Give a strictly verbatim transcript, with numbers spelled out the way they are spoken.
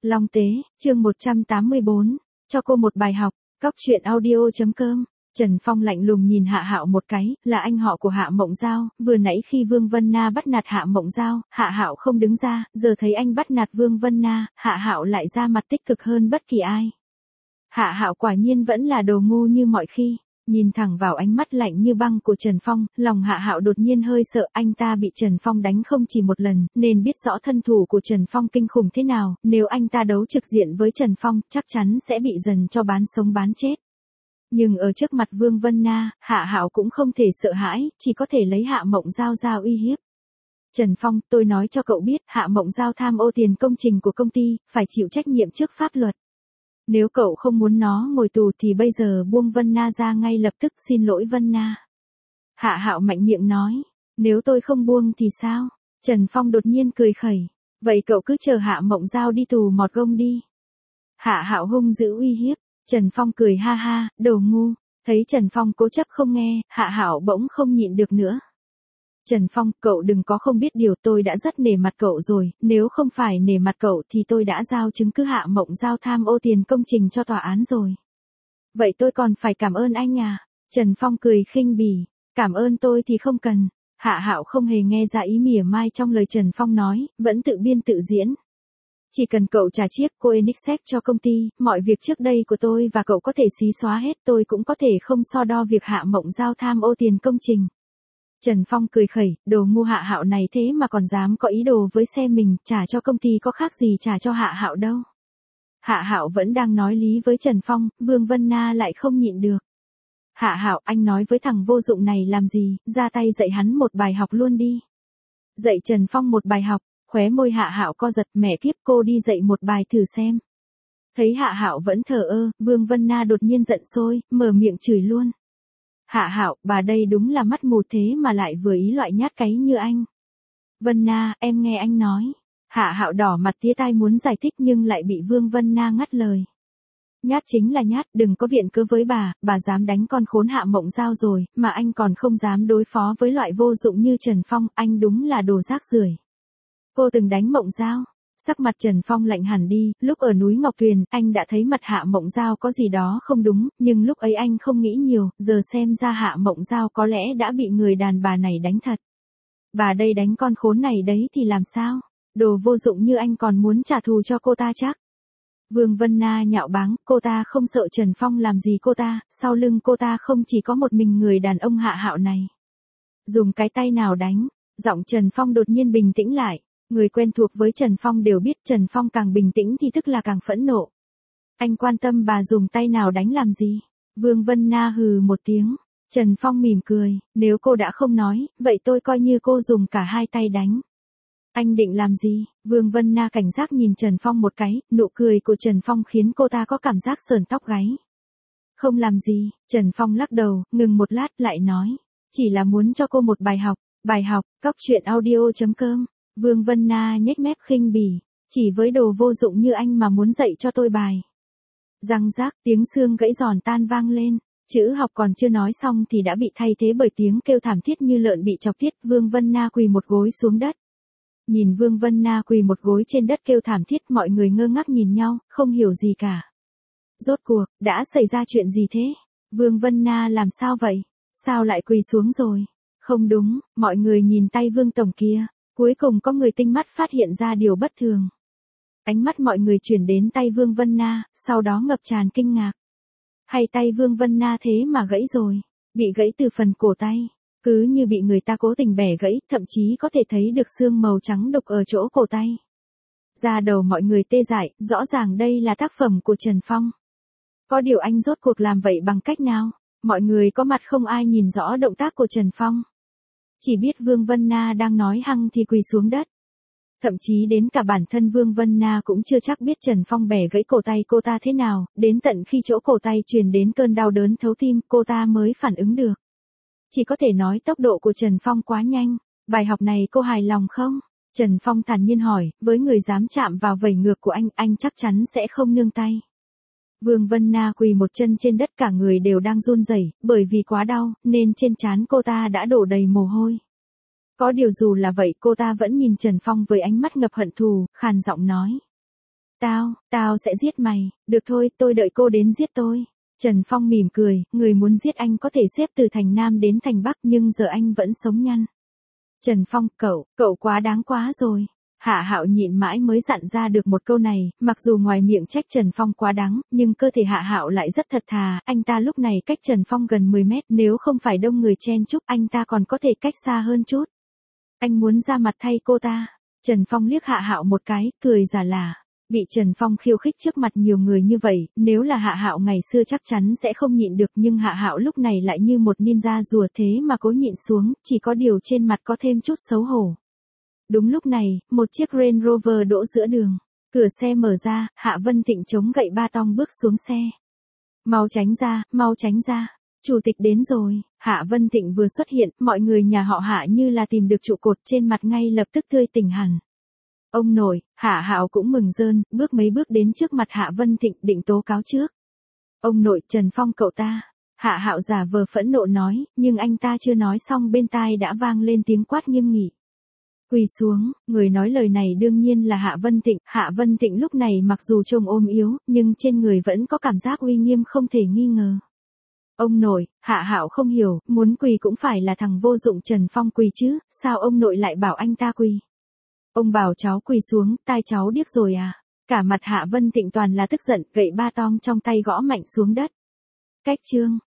Long Tế, chương một trăm tám mươi bốn, cho cô một bài học, cóc truyện audio.com. Trần Phong lạnh lùng nhìn Hạ Hạo một cái, là anh họ của Hạ Mộng Giao, vừa nãy khi Vương Vân Na bắt nạt Hạ Mộng Giao, Hạ Hạo không đứng ra, giờ thấy anh bắt nạt Vương Vân Na, Hạ Hạo lại ra mặt tích cực hơn bất kỳ ai. Hạ Hạo quả nhiên vẫn là đồ ngu như mọi khi. Nhìn thẳng vào ánh mắt lạnh như băng của Trần Phong, lòng Hạ Hạo đột nhiên hơi sợ, anh ta bị Trần Phong đánh không chỉ một lần, nên biết rõ thân thủ của Trần Phong kinh khủng thế nào, nếu anh ta đấu trực diện với Trần Phong, chắc chắn sẽ bị dần cho bán sống bán chết. Nhưng ở trước mặt Vương Vân Na, Hạ Hạo cũng không thể sợ hãi, chỉ có thể lấy Hạ Mộng Giao ra uy hiếp. Trần Phong, tôi nói cho cậu biết, Hạ Mộng Giao tham ô tiền công trình của công ty, phải chịu trách nhiệm trước pháp luật. Nếu cậu không muốn nó ngồi tù thì bây giờ buông Vân Na ra ngay lập tức, xin lỗi Vân Na. Hạ Hạo mạnh miệng nói, nếu tôi không buông thì sao? Trần Phong đột nhiên cười khẩy, vậy cậu cứ chờ Hạ Mộng Giao đi tù mọt gông đi. Hạ Hạo hung dữ uy hiếp, Trần Phong cười ha ha, đồ ngu. Thấy Trần Phong cố chấp không nghe, Hạ Hạo bỗng không nhịn được nữa. Trần Phong, cậu đừng có không biết điều, tôi đã rất nể mặt cậu rồi, nếu không phải nể mặt cậu thì tôi đã giao chứng cứ Hạ Mộng Giao tham ô tiền công trình cho tòa án rồi. Vậy tôi còn phải cảm ơn anh à? Trần Phong cười khinh bỉ, cảm ơn tôi thì không cần. Hạ Hạo không hề nghe ra ý mỉa mai trong lời Trần Phong nói, vẫn tự biên tự diễn. Chỉ cần cậu trả chiếc cô Enixec cho công ty, mọi việc trước đây của tôi và cậu có thể xí xóa hết, tôi cũng có thể không so đo việc Hạ Mộng Giao tham ô tiền công trình. Trần Phong cười khẩy, đồ ngu Hạ Hạo này thế mà còn dám có ý đồ với xe mình, trả cho công ty có khác gì trả cho Hạ Hạo đâu. Hạ Hạo vẫn đang nói lý với Trần Phong, Vương Vân Na lại không nhịn được. Hạ Hạo, anh nói với thằng vô dụng này làm gì, ra tay dạy hắn một bài học luôn đi. Dạy Trần Phong một bài học, khóe môi Hạ Hạo co giật, mẹ kiếp, cô đi dạy một bài thử xem. Thấy Hạ Hạo vẫn thờ ơ, Vương Vân Na đột nhiên giận sôi, mở miệng chửi luôn. Hạ Hạo, bà đây đúng là mắt mù thế mà lại vừa ý loại nhát cáy như anh. Vân Na, em nghe anh nói. Hạ Hạo đỏ mặt tía tai muốn giải thích nhưng lại bị Vương Vân Na ngắt lời. Nhát chính là nhát, đừng có viện cớ với bà, bà dám đánh con khốn Hạ Mộng Giao rồi, mà anh còn không dám đối phó với loại vô dụng như Trần Phong, anh đúng là đồ rác rưởi. Cô từng đánh Mộng Giao. Sắc mặt Trần Phong lạnh hẳn đi, lúc ở núi Ngọc Tuyền, anh đã thấy mặt Hạ Mộng Giao có gì đó không đúng, nhưng lúc ấy anh không nghĩ nhiều, giờ xem ra Hạ Mộng Giao có lẽ đã bị người đàn bà này đánh thật. Bà đây đánh con khốn này đấy thì làm sao? Đồ vô dụng như anh còn muốn trả thù cho cô ta chắc. Vương Vân Na nhạo báng, cô ta không sợ Trần Phong làm gì cô ta, sau lưng cô ta không chỉ có một mình người đàn ông Hạ Hạo này. Dùng cái tay nào đánh? Giọng Trần Phong đột nhiên bình tĩnh lại. Người quen thuộc với Trần Phong đều biết Trần Phong càng bình tĩnh thì tức là càng phẫn nộ. Anh quan tâm bà dùng tay nào đánh làm gì? Vương Vân Na hừ một tiếng. Trần Phong mỉm cười, nếu cô đã không nói, vậy tôi coi như cô dùng cả hai tay đánh. Anh định làm gì? Vương Vân Na cảnh giác nhìn Trần Phong một cái, nụ cười của Trần Phong khiến cô ta có cảm giác sởn tóc gáy. Không làm gì, Trần Phong lắc đầu, ngừng một lát lại nói. Chỉ là muốn cho cô một bài học, bài học, cóc truyện audio.com. Vương Vân Na nhếch mép khinh bỉ, chỉ với đồ vô dụng như anh mà muốn dạy cho tôi bài. Răng rác, tiếng xương gãy giòn tan vang lên, chữ học còn chưa nói xong thì đã bị thay thế bởi tiếng kêu thảm thiết như lợn bị chọc tiết. Vương Vân Na quỳ một gối xuống đất. Nhìn Vương Vân Na quỳ một gối trên đất kêu thảm thiết, mọi người ngơ ngác nhìn nhau, không hiểu gì cả. Rốt cuộc, đã xảy ra chuyện gì thế? Vương Vân Na làm sao vậy? Sao lại quỳ xuống rồi? Không đúng, mọi người nhìn tay Vương Tổng kia. Cuối cùng có người tinh mắt phát hiện ra điều bất thường. Ánh mắt mọi người chuyển đến tay Vương Vân Na, sau đó ngập tràn kinh ngạc. Hay tay Vương Vân Na thế mà gãy rồi, bị gãy từ phần cổ tay, cứ như bị người ta cố tình bẻ gãy, thậm chí có thể thấy được xương màu trắng đục ở chỗ cổ tay. Da đầu mọi người tê dại, rõ ràng đây là tác phẩm của Trần Phong. Có điều anh rốt cuộc làm vậy bằng cách nào? Mọi người có mặt không ai nhìn rõ động tác của Trần Phong. Chỉ biết Vương Vân Na đang nói hăng thì quỳ xuống đất. Thậm chí đến cả bản thân Vương Vân Na cũng chưa chắc biết Trần Phong bẻ gãy cổ tay cô ta thế nào, đến tận khi chỗ cổ tay truyền đến cơn đau đớn thấu tim, cô ta mới phản ứng được. Chỉ có thể nói tốc độ của Trần Phong quá nhanh. Bài học này cô hài lòng không? Trần Phong thản nhiên hỏi, với người dám chạm vào vảy ngược của anh, anh chắc chắn sẽ không nương tay. Vương Vân Na quỳ một chân trên đất, cả người đều đang run rẩy, bởi vì quá đau, nên trên trán cô ta đã đổ đầy mồ hôi. Có điều dù là vậy cô ta vẫn nhìn Trần Phong với ánh mắt ngập hận thù, khàn giọng nói. Tao, tao sẽ giết mày, được thôi, tôi đợi cô đến giết tôi. Trần Phong mỉm cười, người muốn giết anh có thể xếp từ thành Nam đến thành Bắc nhưng giờ anh vẫn sống nhăn. Trần Phong, cậu, cậu quá đáng quá rồi. Hạ Hạo nhịn mãi mới dặn ra được một câu này, mặc dù ngoài miệng trách Trần Phong quá đáng, nhưng cơ thể Hạ Hạo lại rất thật thà, anh ta lúc này cách Trần Phong gần mười mét, nếu không phải đông người chen chúc, anh ta còn có thể cách xa hơn chút. Anh muốn ra mặt thay cô ta. Trần Phong liếc Hạ Hạo một cái, cười giả lả. Bị Trần Phong khiêu khích trước mặt nhiều người như vậy, nếu là Hạ Hạo ngày xưa chắc chắn sẽ không nhịn được, nhưng Hạ Hạo lúc này lại như một ninja rùa thế mà cố nhịn xuống, chỉ có điều trên mặt có thêm chút xấu hổ. Đúng lúc này, một chiếc Range Rover đỗ giữa đường. Cửa xe mở ra, Hạ Vân Thịnh chống gậy ba tong bước xuống xe. Mau tránh ra, mau tránh ra. Chủ tịch đến rồi. Hạ Vân Thịnh vừa xuất hiện, mọi người nhà họ Hạ như là tìm được trụ cột, trên mặt ngay lập tức tươi tỉnh hẳn. Ông nội, Hạ Hạo cũng mừng rơn, bước mấy bước đến trước mặt Hạ Vân Thịnh định tố cáo trước. Ông nội, Trần Phong cậu ta. Hạ Hạo giả vờ phẫn nộ nói, nhưng anh ta chưa nói xong bên tai đã vang lên tiếng quát nghiêm nghị. Quỳ xuống, người nói lời này đương nhiên là Hạ Vân Thịnh. Hạ Vân Thịnh lúc này mặc dù trông ôm yếu, nhưng trên người vẫn có cảm giác uy nghiêm không thể nghi ngờ. Ông nội, Hạ Hạo không hiểu, muốn quỳ cũng phải là thằng vô dụng Trần Phong quỳ chứ, sao ông nội lại bảo anh ta quỳ? Ông bảo cháu quỳ xuống, tai cháu điếc rồi à? Cả mặt Hạ Vân Thịnh toàn là tức giận, gậy ba tong trong tay gõ mạnh xuống đất. Cách chương